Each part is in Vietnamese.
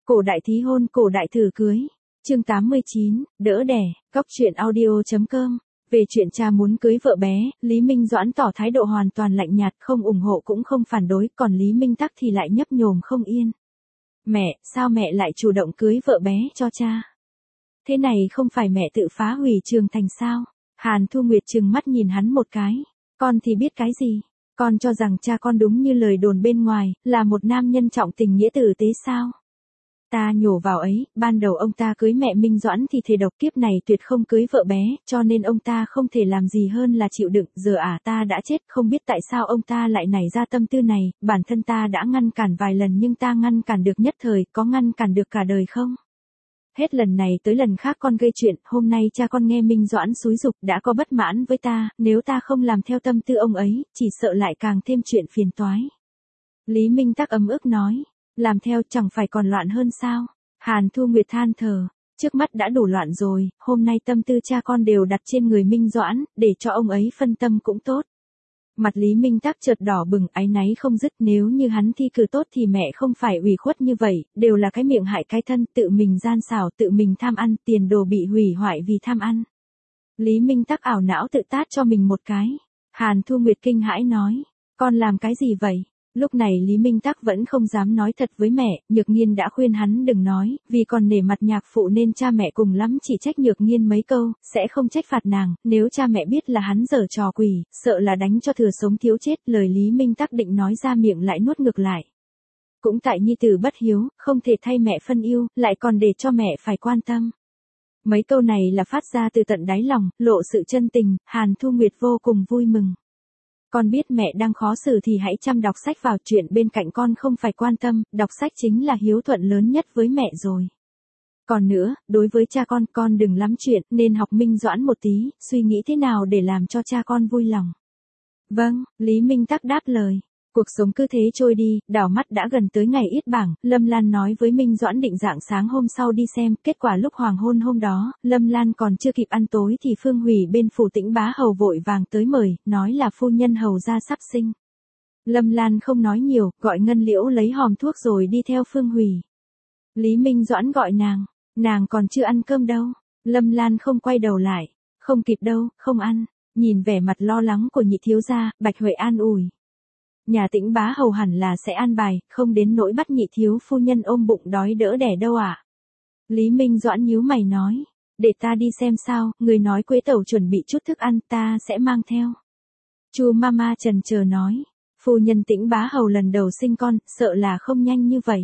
Cổ đại thí hôn, cổ đại thử cưới. Chương 89, đỡ đẻ, Cóc truyện audio.com. Về chuyện cha muốn cưới vợ bé, Lý Minh Doãn tỏ thái độ hoàn toàn lạnh nhạt, không ủng hộ cũng không phản đối, còn Lý Minh Tắc thì lại nhấp nhổm không yên. Mẹ, sao mẹ lại chủ động cưới vợ bé cho cha? Thế này không phải mẹ tự phá hủy Trường Thành sao? Hàn Thu Nguyệt trừng mắt nhìn hắn một cái. Con thì biết cái gì? Con cho rằng cha con đúng như lời đồn bên ngoài, là một nam nhân trọng tình nghĩa tử tế sao? Ta nhổ vào ấy, ban đầu ông ta cưới mẹ Minh Doãn thì thề độc kiếp này tuyệt không cưới vợ bé, cho nên ông ta không thể làm gì hơn là chịu đựng, giờ ta đã chết, không biết tại sao ông ta lại nảy ra tâm tư này, bản thân ta đã ngăn cản vài lần nhưng ta ngăn cản được nhất thời, có ngăn cản được cả đời không? Hết lần này tới lần khác con gây chuyện, hôm nay cha con nghe Minh Doãn xúi giục đã có bất mãn với ta, nếu ta không làm theo tâm tư ông ấy, chỉ sợ lại càng thêm chuyện phiền toái. Lý Minh Tắc ấm ức nói. Làm theo chẳng phải còn loạn hơn sao? Hàn Thu Nguyệt than thở, trước mắt đã đủ loạn rồi, hôm nay tâm tư cha con đều đặt trên người Minh Doãn, để cho ông ấy phân tâm cũng tốt. Mặt Lý Minh Tắc chợt đỏ bừng, áy náy không dứt, nếu như hắn thi cử tốt thì mẹ không phải ủy khuất như vậy, đều là cái miệng hại cái thân, tự mình gian xảo, tự mình tham ăn, tiền đồ bị hủy hoại vì tham ăn. Lý Minh Tắc ảo não tự tát cho mình một cái. Hàn Thu Nguyệt kinh hãi nói, con làm cái gì vậy? Lúc này Lý Minh Tắc vẫn không dám nói thật với mẹ, Nhược Nghiên đã khuyên hắn đừng nói, vì còn nể mặt nhạc phụ nên cha mẹ cùng lắm chỉ trách Nhược Nghiên mấy câu, sẽ không trách phạt nàng, nếu cha mẹ biết là hắn giở trò quỷ, sợ là đánh cho thừa sống thiếu chết, lời Lý Minh Tắc định nói ra miệng lại nuốt ngược lại. Cũng tại nhi tử bất hiếu, không thể thay mẹ phân yêu, lại còn để cho mẹ phải quan tâm. Mấy câu này là phát ra từ tận đáy lòng, lộ sự chân tình, Hàn Thu Nguyệt vô cùng vui mừng. Con biết mẹ đang khó xử thì hãy chăm đọc sách vào, chuyện bên cạnh con không phải quan tâm, đọc sách chính là hiếu thuận lớn nhất với mẹ rồi. Còn nữa, đối với cha con đừng lắm chuyện, nên học Minh Doãn một tí, suy nghĩ thế nào để làm cho cha con vui lòng. Vâng, Lý Minh Tắc đáp lời. Cuộc sống cứ thế trôi đi, đảo mắt đã gần tới ngày yết bảng, Lâm Lan nói với Minh Doãn định rạng sáng hôm sau đi xem, kết quả lúc hoàng hôn hôm đó, Lâm Lan còn chưa kịp ăn tối thì Phương Hủy bên phủ Tĩnh Bá Hầu vội vàng tới mời, nói là phu nhân hầu gia sắp sinh. Lâm Lan không nói nhiều, gọi Ngân Liễu lấy hòm thuốc rồi đi theo Phương Hủy. Lý Minh Doãn gọi nàng còn chưa ăn cơm đâu. Lâm Lan không quay đầu lại, không kịp đâu, không ăn. Nhìn vẻ mặt lo lắng của nhị thiếu gia, Bạch Huệ an ủi. Nhà Tĩnh Bá Hầu hẳn là sẽ an bài, không đến nỗi bắt nhị thiếu phu nhân ôm bụng đói đỡ đẻ đâu ạ. Lý Minh Doãn nhíu mày nói, để ta đi xem sao, người nói Quế Tẩu chuẩn bị chút thức ăn, ta sẽ mang theo. Chu Mama chần chờ nói, phu nhân Tĩnh Bá Hầu lần đầu sinh con, sợ là không nhanh như vậy.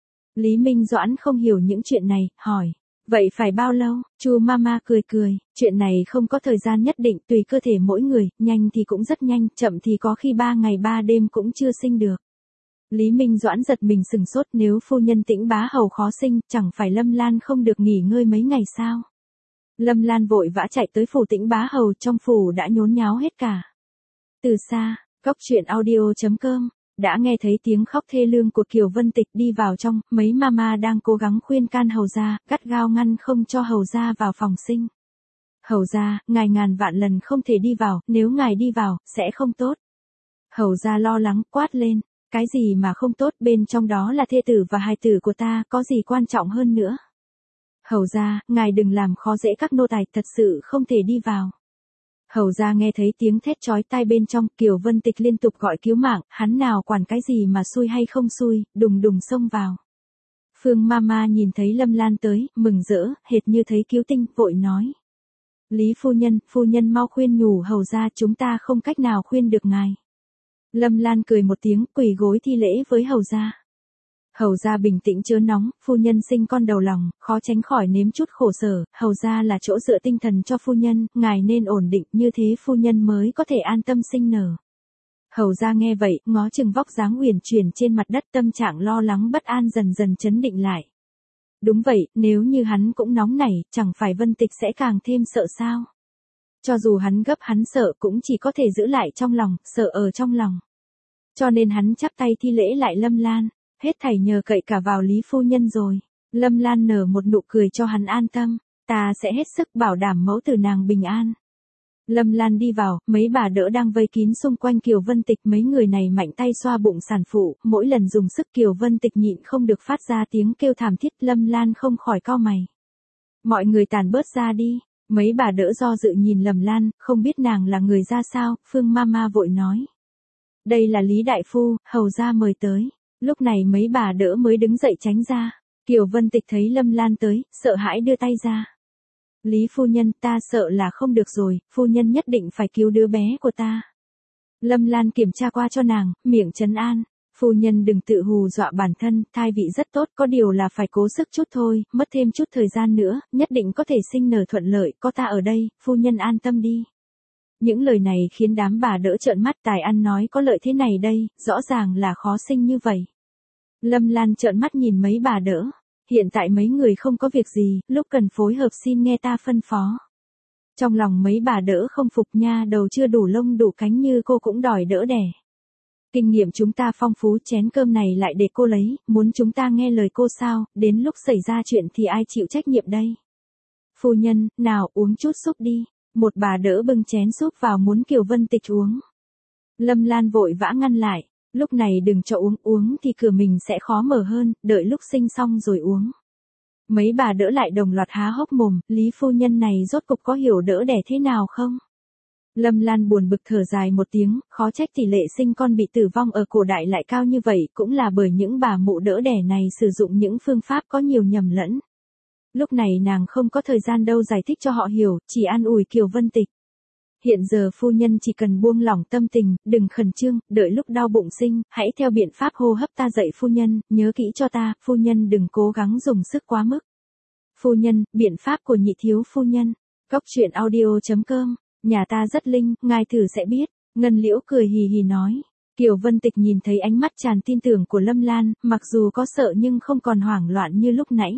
Lý Minh Doãn không hiểu những chuyện này, hỏi, vậy phải bao lâu? Chu Mama cười, chuyện này không có thời gian nhất định, tùy cơ thể mỗi người, nhanh thì cũng rất nhanh, chậm thì có khi 3 ngày 3 đêm cũng chưa sinh được. Lý Minh Doãn giật mình sừng sốt, nếu phu nhân Tĩnh Bá Hầu khó sinh, chẳng phải Lâm Lan không được nghỉ ngơi mấy ngày sao? Lâm Lan vội vã chạy tới phủ Tĩnh Bá Hầu, trong phủ đã nhốn nháo hết cả. Từ xa, Cóc truyện audio.com. Đã nghe thấy tiếng khóc thê lương của Kiều Vân Tịch đi vào trong, mấy mama đang cố gắng khuyên can hầu gia, gắt gao ngăn không cho hầu gia vào phòng sinh. Hầu gia, ngài ngàn vạn lần không thể đi vào, nếu ngài đi vào, sẽ không tốt. Hầu gia lo lắng, quát lên, cái gì mà không tốt, bên trong đó là thê tử và hài tử của ta, có gì quan trọng hơn nữa. Hầu gia, ngài đừng làm khó dễ các nô tài, thật sự không thể đi vào. Hầu gia nghe thấy tiếng thét chói tai bên trong, Kiều Vân Tịch liên tục gọi cứu mạng, hắn nào quản cái gì mà xui hay không xui, đùng đùng xông vào. Phương Mama nhìn thấy Lâm Lan tới, mừng rỡ, hệt như thấy cứu tinh, vội nói. Lý phu nhân mau khuyên nhủ hầu gia, chúng ta không cách nào khuyên được ngài. Lâm Lan cười một tiếng, quỳ gối thi lễ với hầu gia. Hầu gia bình tĩnh chớ nóng, phu nhân sinh con đầu lòng, khó tránh khỏi nếm chút khổ sở, hầu gia là chỗ dựa tinh thần cho phu nhân, ngài nên ổn định, như thế phu nhân mới có thể an tâm sinh nở. Hầu gia nghe vậy, ngó chừng vóc dáng uyển chuyển trên mặt đất, tâm trạng lo lắng bất an dần dần chấn định lại. Đúng vậy, nếu như hắn cũng nóng nảy, chẳng phải Vân Tịch sẽ càng thêm sợ sao? Cho dù hắn gấp hắn sợ cũng chỉ có thể giữ lại trong lòng, sợ ở trong lòng. Cho nên hắn chắp tay thi lễ lại Lâm Lan. Hết thảy nhờ cậy cả vào Lý phu nhân rồi. Lâm Lan nở một nụ cười cho hắn an tâm. Ta sẽ hết sức bảo đảm mẫu tử nàng bình an. Lâm Lan đi vào, mấy bà đỡ đang vây kín xung quanh Kiều Vân Tịch, mấy người này mạnh tay xoa bụng sản phụ, mỗi lần dùng sức Kiều Vân Tịch nhịn không được phát ra tiếng kêu thảm thiết, Lâm Lan không khỏi cau mày. Mọi người tản bớt ra đi, mấy bà đỡ do dự nhìn Lâm Lan, không biết nàng là người ra sao, Phương Mama vội nói. Đây là Lý Đại Phu, hầu ra mời tới, lúc này mấy bà đỡ mới đứng dậy tránh ra, Kiều Vân Tịch thấy Lâm Lan tới, sợ hãi đưa tay ra. Lý phu nhân, ta sợ là không được rồi, phu nhân nhất định phải cứu đứa bé của ta. Lâm Lan kiểm tra qua cho nàng, miệng trấn an. Phu nhân đừng tự hù dọa bản thân, thai vị rất tốt, có điều là phải cố sức chút thôi, mất thêm chút thời gian nữa, nhất định có thể sinh nở thuận lợi, có ta ở đây, phu nhân an tâm đi. Những lời này khiến đám bà đỡ trợn mắt, tài ăn nói có lợi thế này đây, rõ ràng là khó sinh như vậy. Lâm Lan trợn mắt nhìn mấy bà đỡ. Hiện tại mấy người không có việc gì, lúc cần phối hợp xin nghe ta phân phó. Trong lòng mấy bà đỡ không phục, nha đầu chưa đủ lông đủ cánh như cô cũng đòi đỡ đẻ. Kinh nghiệm chúng ta phong phú, chén cơm này lại để cô lấy, muốn chúng ta nghe lời cô sao, đến lúc xảy ra chuyện thì ai chịu trách nhiệm đây? Phu nhân, nào uống chút súp đi. Một bà đỡ bưng chén súp vào muốn Kiều Vân Tịch uống. Lâm Lan vội vã ngăn lại. Lúc này đừng cho uống thì cửa mình sẽ khó mở hơn, đợi lúc sinh xong rồi uống. Mấy bà đỡ lại đồng loạt há hốc mồm, Lý phu nhân này rốt cục có hiểu đỡ đẻ thế nào không? Lâm Lan buồn bực thở dài một tiếng, khó trách tỷ lệ sinh con bị tử vong ở cổ đại lại cao như vậy, cũng là bởi những bà mụ đỡ đẻ này sử dụng những phương pháp có nhiều nhầm lẫn. Lúc này nàng không có thời gian đâu giải thích cho họ hiểu, chỉ an ủi Kiều Vân Tịch. Hiện giờ phu nhân chỉ cần buông lỏng tâm tình, đừng khẩn trương, đợi lúc đau bụng sinh, hãy theo biện pháp hô hấp ta dạy phu nhân, nhớ kỹ cho ta, phu nhân đừng cố gắng dùng sức quá mức. Phu nhân, biện pháp của nhị thiếu phu nhân. Cóc truyện audio.com, nhà ta rất linh, ngài thử sẽ biết. Ngân Liễu cười hì hì nói. Kiều Vân Tịch nhìn thấy ánh mắt tràn tin tưởng của Lâm Lan, mặc dù có sợ nhưng không còn hoảng loạn như lúc nãy.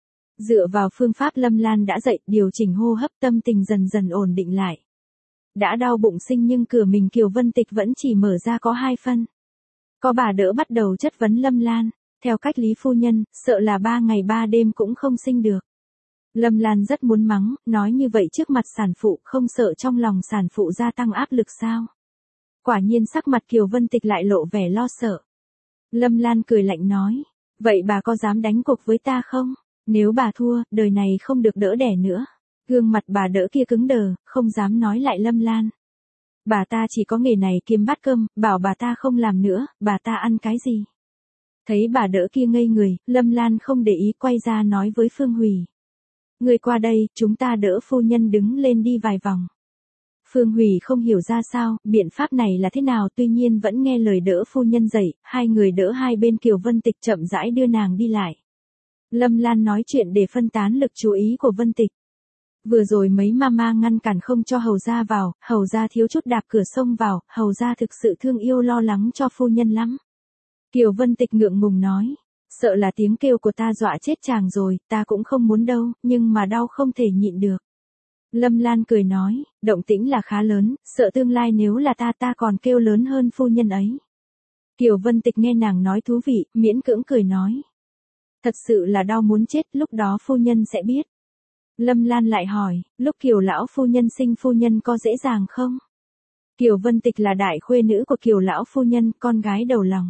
Dựa vào phương pháp Lâm Lan đã dạy, điều chỉnh hô hấp, tâm tình dần dần ổn định lại. Đã đau bụng sinh nhưng cửa mình Kiều Vân Tịch vẫn chỉ mở ra có 2 phân. Có bà đỡ bắt đầu chất vấn Lâm Lan, theo cách Lý phu nhân, sợ là 3 ngày 3 đêm cũng không sinh được. Lâm Lan rất muốn mắng, nói như vậy trước mặt sản phụ, không sợ trong lòng sản phụ gia tăng áp lực sao? Quả nhiên sắc mặt Kiều Vân Tịch lại lộ vẻ lo sợ. Lâm Lan cười lạnh nói, vậy bà có dám đánh cuộc với ta không? Nếu bà thua, đời này không được đỡ đẻ nữa. Gương mặt bà đỡ kia cứng đờ, không dám nói lại Lâm Lan. Bà ta chỉ có nghề này kiếm bát cơm, bảo bà ta không làm nữa, bà ta ăn cái gì? Thấy bà đỡ kia ngây người, Lâm Lan không để ý quay ra nói với Phương Hủy. Người qua đây, chúng ta đỡ phu nhân đứng lên đi vài vòng. Phương Hủy không hiểu ra sao, biện pháp này là thế nào, tuy nhiên vẫn nghe lời đỡ phu nhân dậy, hai người đỡ hai bên Kiều Vân Tịch chậm rãi đưa nàng đi lại. Lâm Lan nói chuyện để phân tán lực chú ý của Vân Tịch. Vừa rồi mấy mama ngăn cản không cho hầu gia vào, hầu gia thiếu chút đạp cửa xông vào, hầu gia thực sự thương yêu lo lắng cho phu nhân lắm. Kiều Vân Tịch ngượng ngùng nói, sợ là tiếng kêu của ta dọa chết chàng rồi, ta cũng không muốn đâu, nhưng mà đau không thể nhịn được. Lâm Lan cười nói, động tĩnh là khá lớn, sợ tương lai nếu là ta còn kêu lớn hơn phu nhân ấy. Kiều Vân Tịch nghe nàng nói thú vị, miễn cưỡng cười nói. Thật sự là đau muốn chết, lúc đó phu nhân sẽ biết. Lâm Lan lại hỏi, lúc Kiều lão phu nhân sinh phu nhân có dễ dàng không? Kiều Vân Tịch là đại khuê nữ của Kiều lão phu nhân, con gái đầu lòng.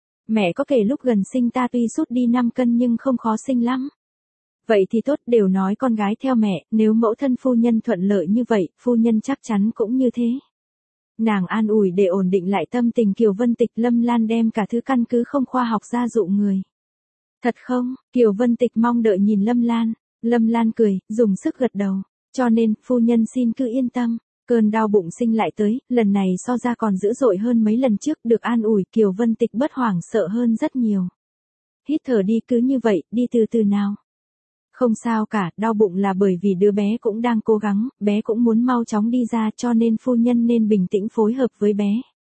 Mẹ có kể lúc gần sinh ta tuy sút đi 5 cân nhưng không khó sinh lắm. Vậy thì tốt, đều nói con gái theo mẹ, nếu mẫu thân phu nhân thuận lợi như vậy, phu nhân chắc chắn cũng như thế. Nàng an ủi để ổn định lại tâm tình Kiều Vân Tịch. Lâm Lan đem cả thứ căn cứ không khoa học ra dụ người. Thật không? Kiều Vân Tịch mong đợi nhìn Lâm Lan. Lâm Lan cười, dùng sức gật đầu. Cho nên, phu nhân xin cứ yên tâm. Cơn đau bụng sinh lại tới, lần này so ra còn dữ dội hơn mấy lần trước, được an ủi Kiều Vân Tịch bớt hoảng sợ hơn rất nhiều. Hít thở đi, cứ như vậy, đi từ từ nào. Không sao cả, đau bụng là bởi vì đứa bé cũng đang cố gắng, bé cũng muốn mau chóng đi ra, cho nên phu nhân nên bình tĩnh phối hợp với bé.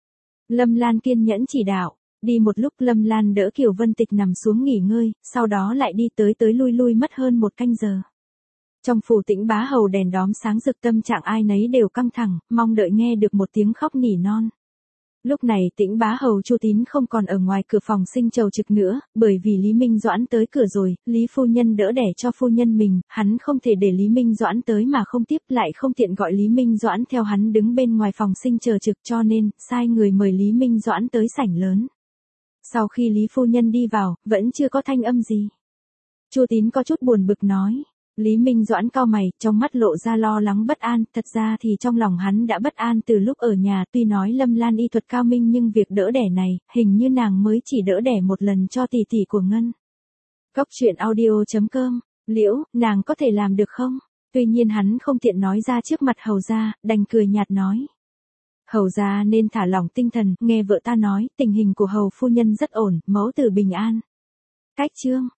Lâm Lan kiên nhẫn chỉ đạo. Đi một lúc Lâm Lan đỡ Kiều Vân Tịch nằm xuống nghỉ ngơi, sau đó lại đi tới lui mất hơn 1 canh giờ. Trong phủ Tĩnh Bá Hầu đèn đóm sáng rực, tâm trạng ai nấy đều căng thẳng, mong đợi nghe được một tiếng khóc nỉ non. Lúc này Tĩnh Bá Hầu Chu Tín không còn ở ngoài cửa phòng sinh chầu trực nữa, bởi vì Lý Minh Doãn tới cửa rồi, Lý phu nhân đỡ đẻ cho phu nhân mình, hắn không thể để Lý Minh Doãn tới mà không tiếp, lại không tiện gọi Lý Minh Doãn theo hắn đứng bên ngoài phòng sinh chờ trực, cho nên sai người mời Lý Minh Doãn tới sảnh lớn. Sau khi Lý phu nhân đi vào, vẫn chưa có thanh âm gì. Chu Tín có chút buồn bực nói. Lý Minh Doãn cau mày, trong mắt lộ ra lo lắng bất an, thật ra thì trong lòng hắn đã bất an từ lúc ở nhà, tuy nói Lâm Lan y thuật cao minh nhưng việc đỡ đẻ này, hình như nàng mới chỉ đỡ đẻ một lần cho tỷ tỷ của Ngân. Cóc truyện audio.com, Liễu, nàng có thể làm được không? Tuy nhiên hắn không tiện nói ra trước mặt hầu gia, đành cười nhạt nói. Hầu gia nên thả lỏng tinh thần, nghe vợ ta nói, tình hình của hầu phu nhân rất ổn, mẫu tử bình an. Cách chương